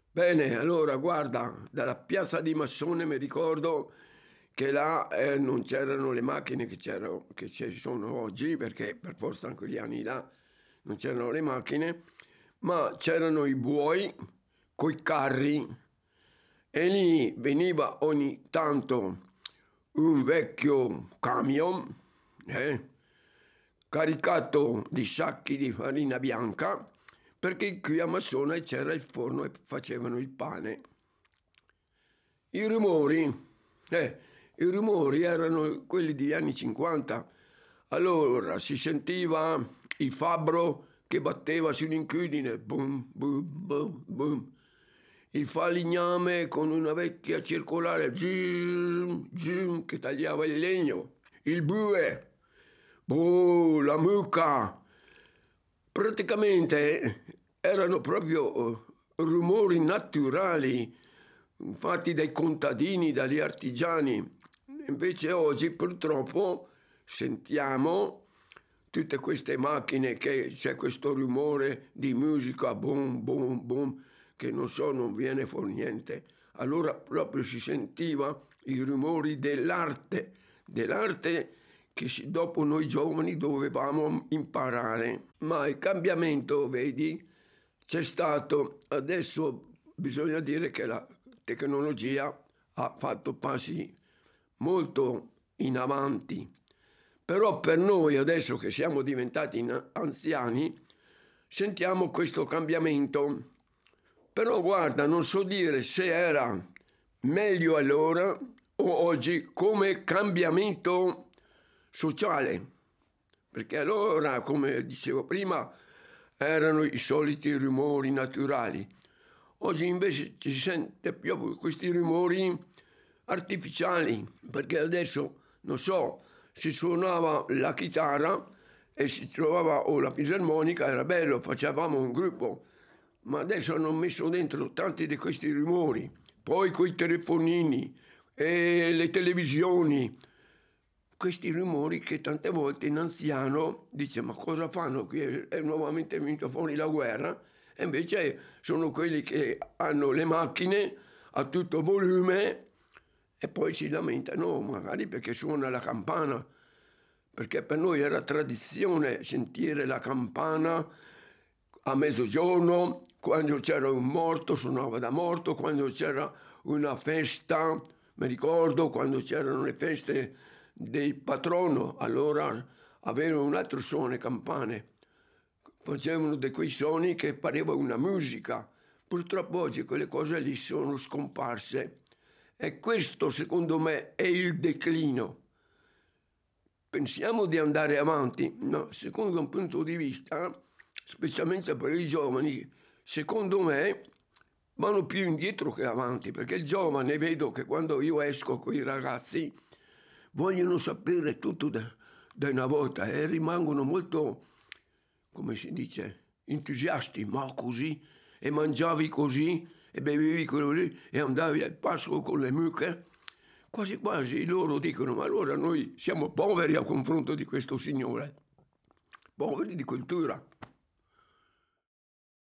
Bene, allora guarda, dalla piazza di Massone mi ricordo che là non c'erano le macchine che ci sono oggi, perché per forza in quegli anni là non c'erano le macchine, ma c'erano i buoi coi carri e lì veniva ogni tanto un vecchio camion eh, caricato di sacchi di farina bianca perché qui a Massone c'era il forno e facevano il pane. I rumori, eh, i rumori erano quelli degli anni 50. Allora si sentiva il fabbro che batteva sull'incudine, boom, boom, boom, boom. Il falegname con una vecchia circolare, zoom, zoom, che tagliava il legno. Il bue, boh, la mucca. Praticamente erano proprio rumori naturali fatti dai contadini, dagli artigiani. Invece oggi purtroppo sentiamo tutte queste macchine che c'è questo rumore di musica, boom, boom, boom, che non so, non viene fuori niente. Allora proprio si sentiva i rumori dell'arte che dopo noi giovani dovevamo imparare. Ma il cambiamento, vedi, c'è stato. Adesso bisogna dire che la tecnologia ha fatto passi molto in avanti, però per noi adesso che siamo diventati anziani sentiamo questo cambiamento. Però guarda, non so dire se era meglio allora o oggi come cambiamento sociale, perché allora, come dicevo prima, erano i soliti rumori naturali. Oggi invece ci si sente più questi rumori artificiali, perché adesso, non so, si suonava la chitarra e si trovava o la fisarmonica, era bello, facevamo un gruppo, ma adesso hanno messo dentro tanti di questi rumori, poi coi telefonini e le televisioni, questi rumori che tante volte in anziano dice ma cosa fanno qui, è nuovamente venuta fuori la guerra, e invece sono quelli che hanno le macchine a tutto volume e poi si lamentano magari perché suona la campana, perché per noi era tradizione sentire la campana a mezzogiorno, quando c'era un morto suonava da morto, quando c'era una festa, mi ricordo quando c'erano le feste del patrono, allora avevano un altro suono, le campane, facevano di quei suoni che pareva una musica. Purtroppo oggi quelle cose lì sono scomparse e questo secondo me è il declino. Pensiamo di andare avanti, ma secondo un punto di vista, specialmente per i giovani, secondo me vanno più indietro che avanti, perché il giovane vedo che quando io esco con i ragazzi vogliono sapere tutto da una volta e rimangono molto, come si dice, entusiasti, ma così, e mangiavi così, e bevevi quello lì, e andavi al pascolo con le mucche. Quasi quasi loro dicono, ma allora noi siamo poveri a confronto di questo signore, poveri di cultura.